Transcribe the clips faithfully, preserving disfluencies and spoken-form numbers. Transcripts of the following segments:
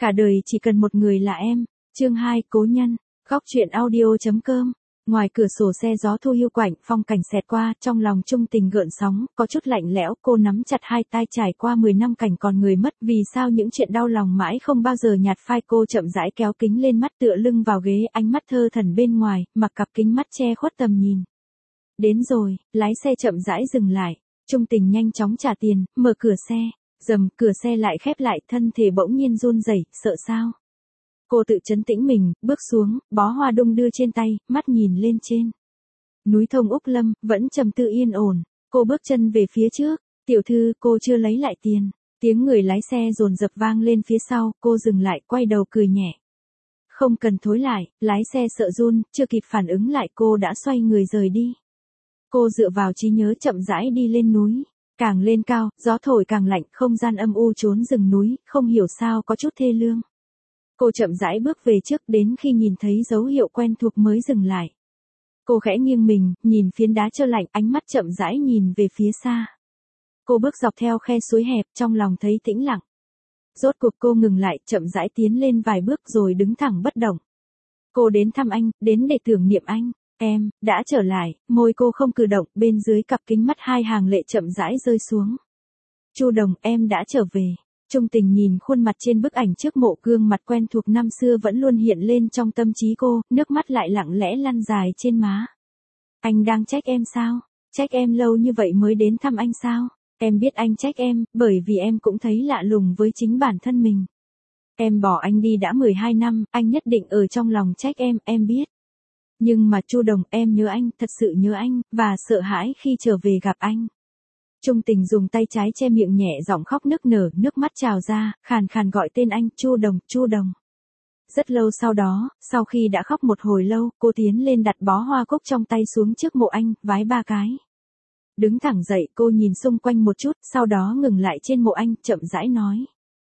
Cả đời chỉ cần một người là em. Chương hai, Cố nhân. Góc truyện audio.com. Ngoài cửa sổ xe gió thu hiu quạnh, phong cảnh xẹt qua, trong lòng Chung Tình gợn sóng, có chút lạnh lẽo, cô nắm chặt hai tay trải qua mười năm cảnh còn người mất, vì sao những chuyện đau lòng mãi không bao giờ nhạt phai. Cô chậm rãi kéo kính lên mắt, tựa lưng vào ghế, ánh mắt thơ thẩn bên ngoài, mặc cặp kính mắt che khuất tầm nhìn. Đến rồi, lái xe chậm rãi dừng lại, Chung Tình nhanh chóng trả tiền, mở cửa xe, rầm, cửa xe lại khép lại, thân thể bỗng nhiên run rẩy, sợ sao? Cô tự trấn tĩnh mình, bước xuống, bó hoa đung đưa trên tay, mắt nhìn lên trên. Núi Thông Úc Lâm, vẫn trầm tư yên ổn. Cô bước chân về phía trước. Tiểu thư, cô chưa lấy lại tiền. Tiếng người lái xe dồn dập vang lên phía sau, cô dừng lại, quay đầu cười nhẹ. Không cần thối lại, lái xe sợ run, chưa kịp phản ứng lại cô đã xoay người rời đi. Cô dựa vào trí nhớ chậm rãi đi lên núi. Càng lên cao, gió thổi càng lạnh, không gian âm u trốn rừng núi, không hiểu sao có chút thê lương. Cô chậm rãi bước về trước, đến khi nhìn thấy dấu hiệu quen thuộc mới dừng lại. Cô khẽ nghiêng mình, nhìn phiến đá trơ lạnh, ánh mắt chậm rãi nhìn về phía xa. Cô bước dọc theo khe suối hẹp, trong lòng thấy tĩnh lặng. Rốt cuộc cô ngừng lại, chậm rãi tiến lên vài bước rồi đứng thẳng bất động. Cô đến thăm anh, đến để tưởng niệm anh. Em, đã trở lại, môi cô không cử động, bên dưới cặp kính mắt hai hàng lệ chậm rãi rơi xuống. Chu Đồng, em đã trở về. Chung Tình nhìn khuôn mặt trên bức ảnh trước mộ, gương mặt quen thuộc năm xưa vẫn luôn hiện lên trong tâm trí cô, nước mắt lại lặng lẽ lăn dài trên má. Anh đang trách em sao? Trách em lâu như vậy mới đến thăm anh sao? Em biết anh trách em, bởi vì em cũng thấy lạ lùng với chính bản thân mình. Em bỏ anh đi đã mười hai năm, anh nhất định ở trong lòng trách em, em biết. Nhưng mà Chu Đồng, em nhớ anh, thật sự nhớ anh, và sợ hãi khi trở về gặp anh. Chung Tình dùng tay trái che miệng nhẹ giọng khóc nức nở, nước mắt trào ra, khàn khàn gọi tên anh, Chu Đồng, Chu Đồng. Rất lâu sau đó, sau khi đã khóc một hồi lâu, cô tiến lên đặt bó hoa cúc trong tay xuống trước mộ anh, vái ba cái. Đứng thẳng dậy, cô nhìn xung quanh một chút, sau đó ngừng lại trên mộ anh, chậm rãi nói.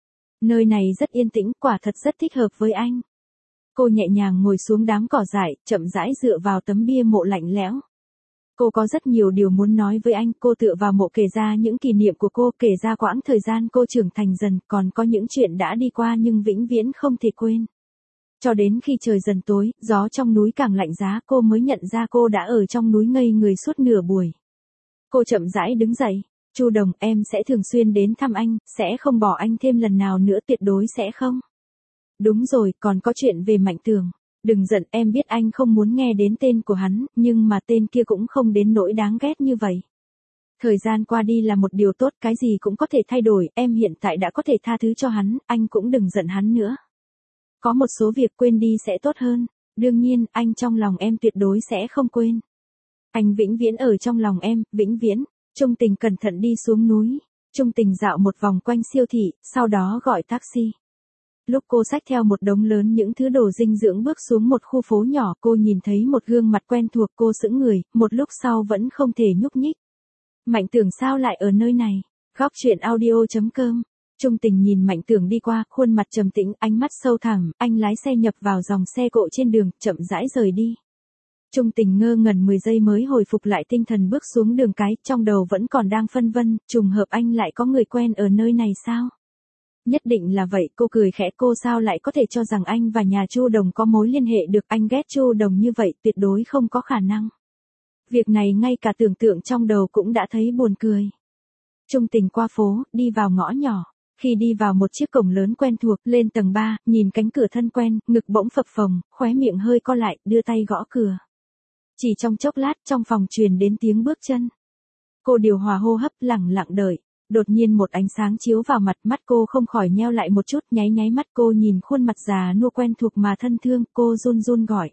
Nơi này rất yên tĩnh, quả thật rất thích hợp với anh. Cô nhẹ nhàng ngồi xuống đám cỏ dại, chậm rãi dựa vào tấm bia mộ lạnh lẽo. Cô có rất nhiều điều muốn nói với anh, cô tựa vào mộ kể ra những kỷ niệm của cô, kể ra quãng thời gian cô trưởng thành dần, còn có những chuyện đã đi qua nhưng vĩnh viễn không thể quên. Cho đến khi trời dần tối, gió trong núi càng lạnh giá, cô mới nhận ra cô đã ở trong núi ngây người suốt nửa buổi. Cô chậm rãi đứng dậy. Chu Đồng, em sẽ thường xuyên đến thăm anh, sẽ không bỏ anh thêm lần nào nữa, tuyệt đối sẽ không. Đúng rồi, còn có chuyện về Mạnh Tường. Đừng giận, em biết anh không muốn nghe đến tên của hắn, nhưng mà tên kia cũng không đến nỗi đáng ghét như vậy. Thời gian qua đi là một điều tốt, cái gì cũng có thể thay đổi, em hiện tại đã có thể tha thứ cho hắn, anh cũng đừng giận hắn nữa. Có một số việc quên đi sẽ tốt hơn, đương nhiên, anh trong lòng em tuyệt đối sẽ không quên. Anh vĩnh viễn ở trong lòng em, vĩnh viễn. Chung Tình cẩn thận đi xuống núi. Chung Tình dạo một vòng quanh siêu thị, sau đó gọi taxi. Lúc cô xách theo một đống lớn những thứ đồ dinh dưỡng bước xuống một khu phố nhỏ, cô nhìn thấy một gương mặt quen thuộc, cô sững người, một lúc sau vẫn không thể nhúc nhích. Mạnh Tường sao lại ở nơi này? Góc truyện audio.com. Chung Tình nhìn Mạnh Tường đi qua, khuôn mặt trầm tĩnh, ánh mắt sâu thẳm, anh lái xe nhập vào dòng xe cộ trên đường, chậm rãi rời đi. Chung Tình ngơ ngẩn mười giây mới hồi phục lại tinh thần, bước xuống đường cái, trong đầu vẫn còn đang phân vân, trùng hợp anh lại có người quen ở nơi này sao? Nhất định là vậy, cô cười khẽ, cô sao lại có thể cho rằng anh và nhà Chu Đồng có mối liên hệ được, anh ghét Chu Đồng như vậy, tuyệt đối không có khả năng. Việc này ngay cả tưởng tượng trong đầu cũng đã thấy buồn cười. Chung Tình qua phố, đi vào ngõ nhỏ. Khi đi vào một chiếc cổng lớn quen thuộc, lên tầng ba, nhìn cánh cửa thân quen, ngực bỗng phập phồng, khóe miệng hơi co lại, đưa tay gõ cửa. Chỉ trong chốc lát, trong phòng truyền đến tiếng bước chân. Cô điều hòa hô hấp, lẳng lặng đợi. Đột nhiên một ánh sáng chiếu vào mặt, mắt cô không khỏi nheo lại một chút, nháy nháy mắt, cô nhìn khuôn mặt già nua quen thuộc mà thân thương, cô run run gọi.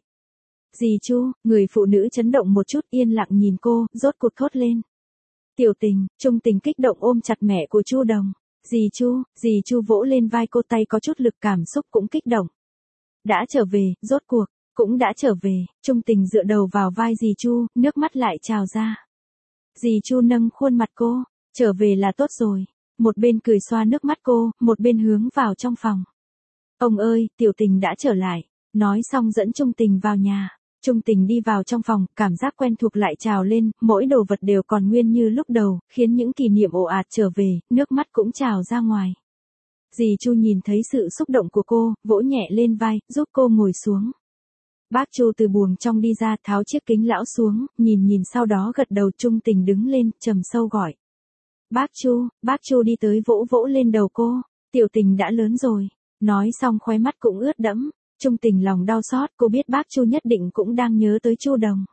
Dì Chu, người phụ nữ chấn động một chút, yên lặng nhìn cô, rốt cuộc thốt lên. Tiểu Tình. Chung Tình kích động ôm chặt mẹ của Chu Đồng. Dì Chu, dì Chu vỗ lên vai cô, tay có chút lực, cảm xúc cũng kích động. Đã trở về, rốt cuộc, cũng đã trở về. Chung Tình dựa đầu vào vai dì Chu, nước mắt lại trào ra. Dì Chu nâng khuôn mặt cô. Trở về là tốt rồi. Một bên cười xoa nước mắt cô, một bên hướng vào trong phòng. Ông ơi, Tiểu Tình đã trở lại. Nói xong dẫn Chung Tình vào nhà. Chung Tình đi vào trong phòng, cảm giác quen thuộc lại trào lên, mỗi đồ vật đều còn nguyên như lúc đầu, khiến những kỷ niệm ồ ạt trở về, nước mắt cũng trào ra ngoài. Dì Chu nhìn thấy sự xúc động của cô, vỗ nhẹ lên vai, giúp cô ngồi xuống. Bác Chu từ buồng trong đi ra, tháo chiếc kính lão xuống, nhìn nhìn sau đó gật đầu. Trung Tình đứng lên, trầm sâu gọi. Bác Chu, bác Chu đi tới vỗ vỗ lên đầu cô, Tiểu Tình đã lớn rồi. Nói xong khóe mắt cũng ướt đẫm. Trung Tình lòng đau xót, cô biết bác Chu nhất định cũng đang nhớ tới Chu Đồng.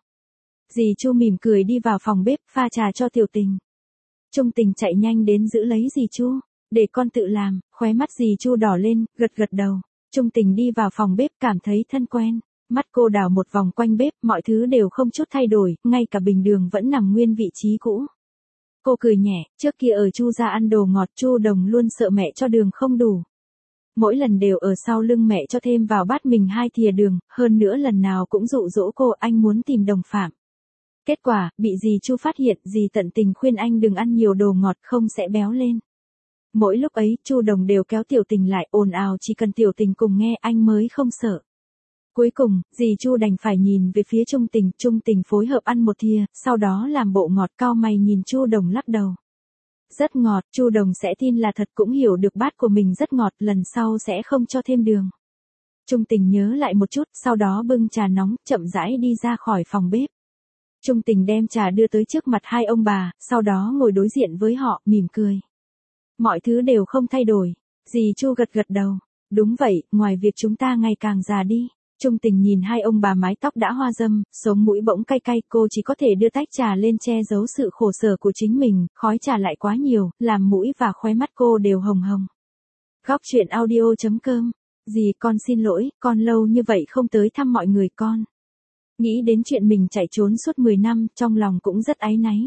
Dì Chu mỉm cười đi vào phòng bếp, pha trà cho Tiểu Tình. Trung Tình chạy nhanh đến giữ lấy dì Chu, để con tự làm. Khóe mắt dì Chu đỏ lên, gật gật đầu. Trung Tình đi vào phòng bếp, cảm thấy thân quen. Mắt cô đảo một vòng quanh bếp, mọi thứ đều không chút thay đổi, ngay cả bình đường vẫn nằm nguyên vị trí cũ. Cô cười nhẹ, trước kia ở Chu gia ăn đồ ngọt, Chu Đồng luôn sợ mẹ cho đường không đủ. Mỗi lần đều ở sau lưng mẹ cho thêm vào bát mình hai thìa đường, hơn nữa lần nào cũng dụ dỗ cô anh muốn tìm đồng phạm. Kết quả, bị dì Chu phát hiện, dì tận tình khuyên anh đừng ăn nhiều đồ ngọt không sẽ béo lên. Mỗi lúc ấy, Chu Đồng đều kéo Tiểu Tình lại, ồn ào chỉ cần Tiểu Tình cùng nghe anh mới không sợ. Cuối cùng, dì Chu đành phải nhìn về phía Trung Tình, Trung Tình phối hợp ăn một thìa, sau đó làm bộ ngọt, cau mày nhìn Chu Đồng lắc đầu. Rất ngọt, Chu Đồng sẽ tin là thật, cũng hiểu được bát của mình rất ngọt, lần sau sẽ không cho thêm đường. Trung Tình nhớ lại một chút, sau đó bưng trà nóng, chậm rãi đi ra khỏi phòng bếp. Trung Tình đem trà đưa tới trước mặt hai ông bà, sau đó ngồi đối diện với họ, mỉm cười. Mọi thứ đều không thay đổi. Dì Chu gật gật đầu. Đúng vậy, ngoài việc chúng ta ngày càng già đi. Trung Tình nhìn hai ông bà mái tóc đã hoa râm, sống mũi bỗng cay cay, cô chỉ có thể đưa tách trà lên che giấu sự khổ sở của chính mình, khói trà lại quá nhiều, làm mũi và khóe mắt cô đều hồng hồng. Góc truyện audio chấm com. Dì con xin lỗi, con lâu như vậy không tới thăm mọi người con. Nghĩ đến chuyện mình chạy trốn suốt mười năm, trong lòng cũng rất áy náy.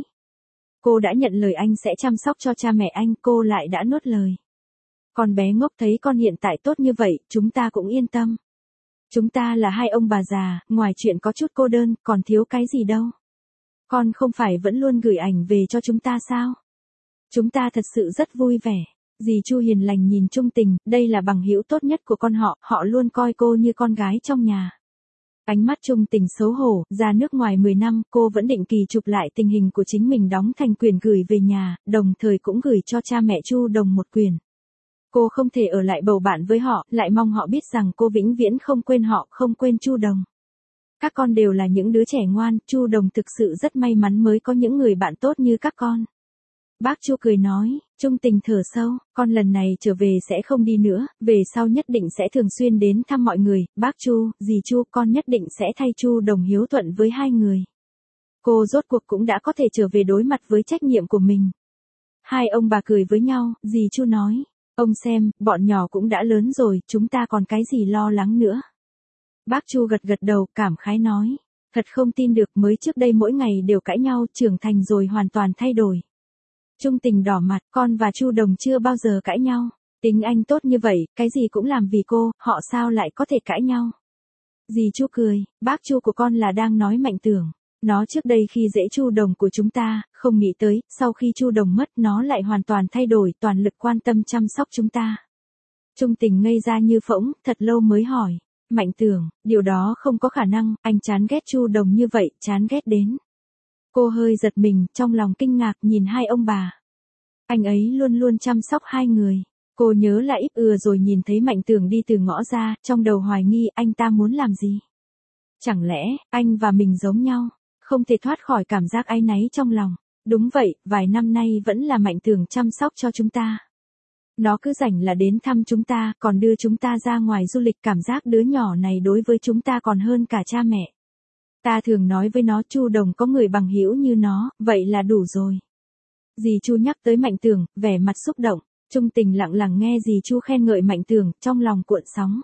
Cô đã nhận lời anh sẽ chăm sóc cho cha mẹ anh, cô lại đã nuốt lời. Con bé ngốc thấy con hiện tại tốt như vậy, chúng ta cũng yên tâm. Chúng ta là hai ông bà già, ngoài chuyện có chút cô đơn, còn thiếu cái gì đâu. Con không phải vẫn luôn gửi ảnh về cho chúng ta sao? Chúng ta thật sự rất vui vẻ. Dì Chu hiền lành nhìn Trung Tình, đây là bằng hữu tốt nhất của con họ, họ luôn coi cô như con gái trong nhà. Ánh mắt Trung Tình xấu hổ, ra nước ngoài mười năm, cô vẫn định kỳ chụp lại tình hình của chính mình đóng thành quyển gửi về nhà, đồng thời cũng gửi cho cha mẹ Chu Đồng một quyển. Cô không thể ở lại bầu bạn với họ, lại mong họ biết rằng cô vĩnh viễn không quên họ, không quên Chu Đồng. Các con đều là những đứa trẻ ngoan, Chu Đồng thực sự rất may mắn mới có những người bạn tốt như các con. Bác Chu cười nói. Trung Tình thở sâu, con lần này trở về sẽ không đi nữa, về sau nhất định sẽ thường xuyên đến thăm mọi người. Bác Chu, dì Chu, con nhất định sẽ thay Chu Đồng hiếu thuận với hai người. Cô rốt cuộc cũng đã có thể trở về đối mặt với trách nhiệm của mình. Hai ông bà cười với nhau, dì Chu nói. Ông xem, bọn nhỏ cũng đã lớn rồi, chúng ta còn cái gì lo lắng nữa. Bác Chu gật gật đầu, cảm khái nói. Thật không tin được, mới trước đây mỗi ngày đều cãi nhau, trưởng thành rồi hoàn toàn thay đổi. Trung Tình đỏ mặt, con và Chu Đồng chưa bao giờ cãi nhau. Tính anh tốt như vậy, cái gì cũng làm vì cô, họ sao lại có thể cãi nhau. Dì Chu cười, bác Chu của con là đang nói Mạnh Tưởng. Nó trước đây khi dễ Chu Đồng của chúng ta, không nghĩ tới, sau khi Chu Đồng mất nó lại hoàn toàn thay đổi, toàn lực quan tâm chăm sóc chúng ta. Trung Tình ngây ra như phỗng, thật lâu mới hỏi. Mạnh Tưởng, điều đó không có khả năng, anh chán ghét Chu Đồng như vậy, chán ghét đến. Cô hơi giật mình, trong lòng kinh ngạc nhìn hai ông bà. Anh ấy luôn luôn chăm sóc hai người. Cô nhớ lại ít ừa rồi nhìn thấy Mạnh Tưởng đi từ ngõ ra, trong đầu hoài nghi anh ta muốn làm gì. Chẳng lẽ, anh và mình giống nhau, không thể thoát khỏi cảm giác áy náy trong lòng. Đúng vậy, vài năm nay vẫn là Mạnh Tưởng chăm sóc cho chúng ta. Nó cứ rảnh là đến thăm chúng ta, còn đưa chúng ta ra ngoài du lịch, cảm giác đứa nhỏ này đối với chúng ta còn hơn cả cha mẹ. Ta thường nói với nó Chu Đồng có người bằng hữu như nó, vậy là đủ rồi. Dì Chu nhắc tới Mạnh Tưởng, vẻ mặt xúc động. Trung Tình lặng lặng nghe dì Chu khen ngợi Mạnh Tưởng, trong lòng cuộn sóng.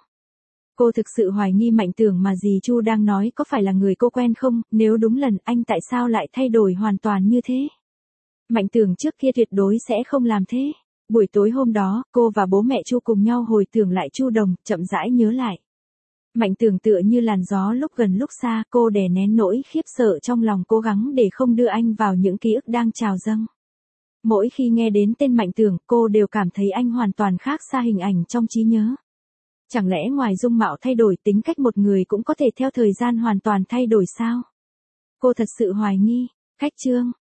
Cô thực sự hoài nghi Mạnh Tưởng mà dì Chu đang nói có phải là người cô quen không, nếu đúng lần anh tại sao lại thay đổi hoàn toàn như thế. Mạnh Tưởng trước kia tuyệt đối sẽ không làm thế. Buổi tối hôm đó, cô và bố mẹ Chu cùng nhau hồi tưởng lại Chu Đồng, chậm rãi nhớ lại. Mạnh Tưởng tựa như làn gió lúc gần lúc xa, cô đè nén nỗi khiếp sợ trong lòng, cố gắng để không đưa anh vào những ký ức đang trào dâng. Mỗi khi nghe đến tên Mạnh Tưởng, cô đều cảm thấy anh hoàn toàn khác xa hình ảnh trong trí nhớ. Chẳng lẽ ngoài dung mạo thay đổi, tính cách một người cũng có thể theo thời gian hoàn toàn thay đổi sao? Cô thật sự hoài nghi. Khách chương.